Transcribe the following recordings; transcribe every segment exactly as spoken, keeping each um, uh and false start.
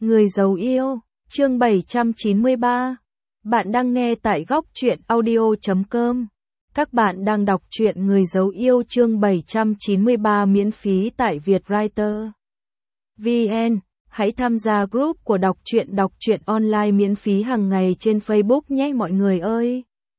Người giấu yêu, chương bảy trăm chín mươi ba. Bạn đang nghe tại góc truyện audio chấm com. Các bạn đang đọc truyện Người giấu yêu chương bảy trăm chín mươi ba miễn phí tại Vietwriter. vê en. Hãy tham gia group của đọc truyện đọc truyện online miễn phí hàng ngày trên Facebook nhé mọi người ơi.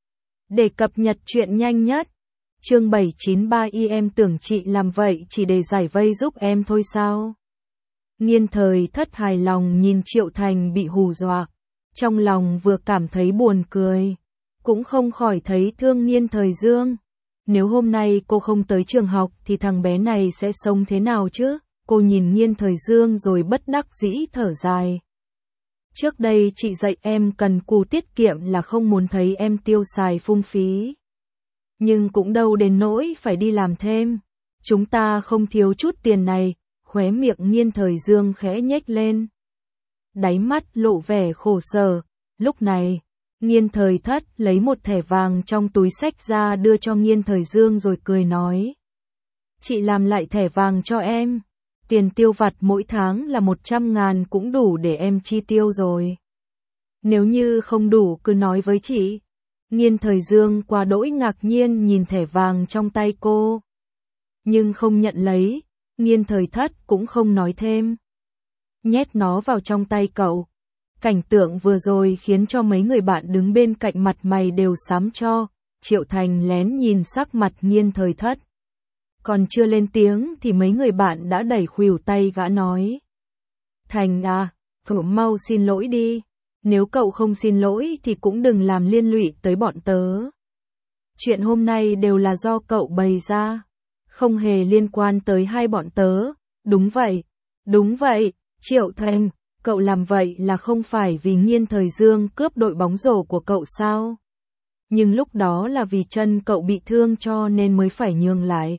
Để cập nhật truyện nhanh nhất. Chương bảy trăm chín mươi ba y em tưởng chị làm vậy chỉ để giải vây giúp em thôi sao? Nghiên Thời Thất hài lòng nhìn Triệu Thành bị hù dọa, trong lòng vừa cảm thấy buồn cười, cũng không khỏi thấy thương Nghiên Thời Dương. Nếu hôm nay cô không tới trường học thì thằng bé này sẽ sống thế nào chứ? Cô nhìn Nghiên Thời Dương rồi bất đắc dĩ thở dài. Trước đây chị dạy em cần cù tiết kiệm là không muốn thấy em tiêu xài phung phí. Nhưng cũng đâu đến nỗi phải đi làm thêm. Chúng ta không thiếu chút tiền này. Khóe miệng Nghiên Thời Dương khẽ nhếch lên. Đáy mắt lộ vẻ khổ sở. Lúc này, Nghiên Thời Thất lấy một thẻ vàng trong túi xách ra đưa cho Nghiên Thời Dương rồi cười nói. Chị làm lại thẻ vàng cho em. Tiền tiêu vặt mỗi tháng là một trăm ngàn cũng đủ để em chi tiêu rồi. Nếu như không đủ cứ nói với chị. Nghiên Thời Dương quá đỗi ngạc nhiên nhìn thẻ vàng trong tay cô. Nhưng không nhận lấy. Nghiên Thời Thất cũng không nói thêm. Nhét nó vào trong tay cậu. Cảnh tượng vừa rồi khiến cho mấy người bạn đứng bên cạnh mặt mày đều xám cho. Triệu Thành lén nhìn sắc mặt Nghiên Thời Thất. Còn chưa lên tiếng thì mấy người bạn đã đẩy khuỷu tay gã nói. Thành à, cậu mau xin lỗi đi. Nếu cậu không xin lỗi thì cũng đừng làm liên lụy tới bọn tớ. Chuyện hôm nay đều là do cậu bày ra. Không hề liên quan tới hai bọn tớ. Đúng vậy, đúng vậy, Triệu Thành, cậu làm vậy là không phải vì Nghiên Thời Dương cướp đội bóng rổ của cậu sao? Nhưng lúc đó là vì chân cậu bị thương cho nên mới phải nhường lại.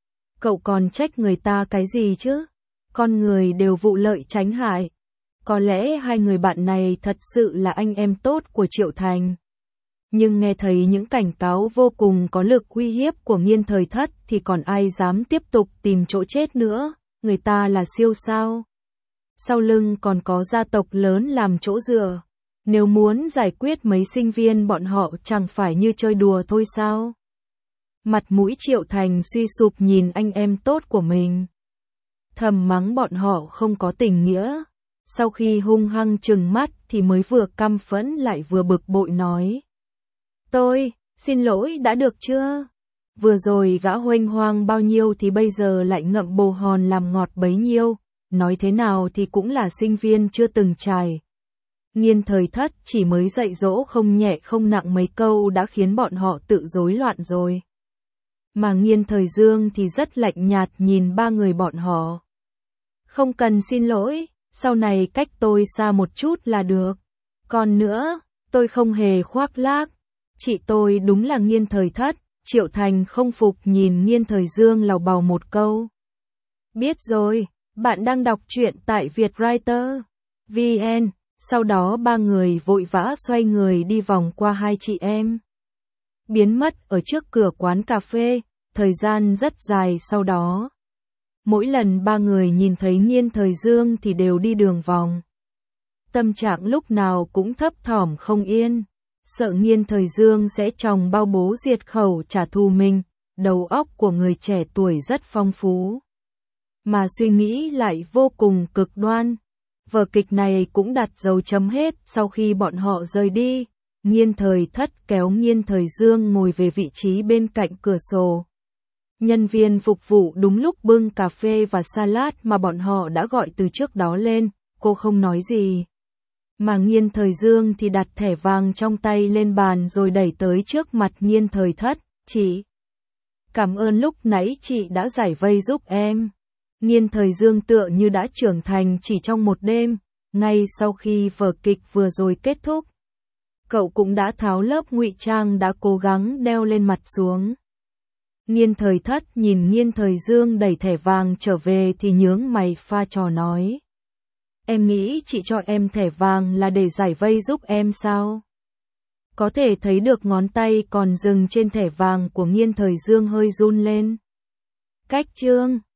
Cậu còn trách người ta cái gì chứ? Con người đều vụ lợi tránh hại. Có lẽ hai người bạn này thật sự là anh em tốt của Triệu Thành. Nhưng nghe thấy những cảnh cáo vô cùng có lực uy hiếp của Nghiên Thời Thất thì còn ai dám tiếp tục tìm chỗ chết nữa, người ta là siêu sao. Sau lưng còn có gia tộc lớn làm chỗ dựa, nếu muốn giải quyết mấy sinh viên bọn họ chẳng phải như chơi đùa thôi sao. Mặt mũi Triệu Thành suy sụp nhìn anh em tốt của mình. Thầm mắng bọn họ không có tình nghĩa, sau khi hung hăng trừng mắt thì mới vừa căm phẫn lại vừa bực bội nói. Tôi, xin lỗi đã được chưa? Vừa rồi gã huênh hoang bao nhiêu thì bây giờ lại ngậm bồ hòn làm ngọt bấy nhiêu, nói thế nào thì cũng là sinh viên chưa từng trải. Nghiên Thời Thất chỉ mới dạy dỗ không nhẹ không nặng mấy câu đã khiến bọn họ tự rối loạn rồi. Mà Nghiên Thời Dương thì rất lạnh nhạt nhìn ba người bọn họ. Không cần xin lỗi, sau này cách tôi xa một chút là được. Còn nữa, tôi không hề khoác lác. Chị tôi đúng là Nghiên Thời Thất. Triệu Thành không phục nhìn Nghiên Thời Dương lào bào một câu. Biết rồi, bạn đang đọc truyện tại Vietwriter. vê en. Sau đó ba người vội vã xoay người đi vòng qua hai chị em. Biến mất ở trước cửa quán cà phê, thời gian rất dài sau đó. Mỗi lần ba người nhìn thấy Nghiên Thời Dương thì đều đi đường vòng. Tâm trạng lúc nào cũng thấp thỏm không yên. Sợ Nghiên Thời Dương sẽ trồng bao bố diệt khẩu trả thù mình, đầu óc của người trẻ tuổi rất phong phú. Mà suy nghĩ lại vô cùng cực đoan. Vở kịch này cũng đặt dấu chấm hết sau khi bọn họ rời đi. Nghiên Thời Thất kéo Nghiên Thời Dương ngồi về vị trí bên cạnh cửa sổ. Nhân viên phục vụ đúng lúc bưng cà phê và salad mà bọn họ đã gọi từ trước đó lên, cô không nói gì. Mà Nghiên Thời Dương thì đặt thẻ vàng trong tay lên bàn rồi đẩy tới trước mặt Nghiên Thời Thất. Chị, cảm ơn lúc nãy chị đã giải vây giúp em. Nghiên Thời Dương tựa như đã trưởng thành chỉ trong một đêm, ngay sau khi vở kịch vừa rồi kết thúc. Cậu cũng đã tháo lớp ngụy trang đã cố gắng đeo lên mặt xuống. Nghiên Thời Thất nhìn Nghiên Thời Dương đẩy thẻ vàng trở về thì nhướng mày pha trò nói. Em nghĩ chị cho em thẻ vàng là để giải vây giúp em sao? Có thể thấy được ngón tay còn dừng trên thẻ vàng của Nghiên Thời Dương hơi run lên. Cách chương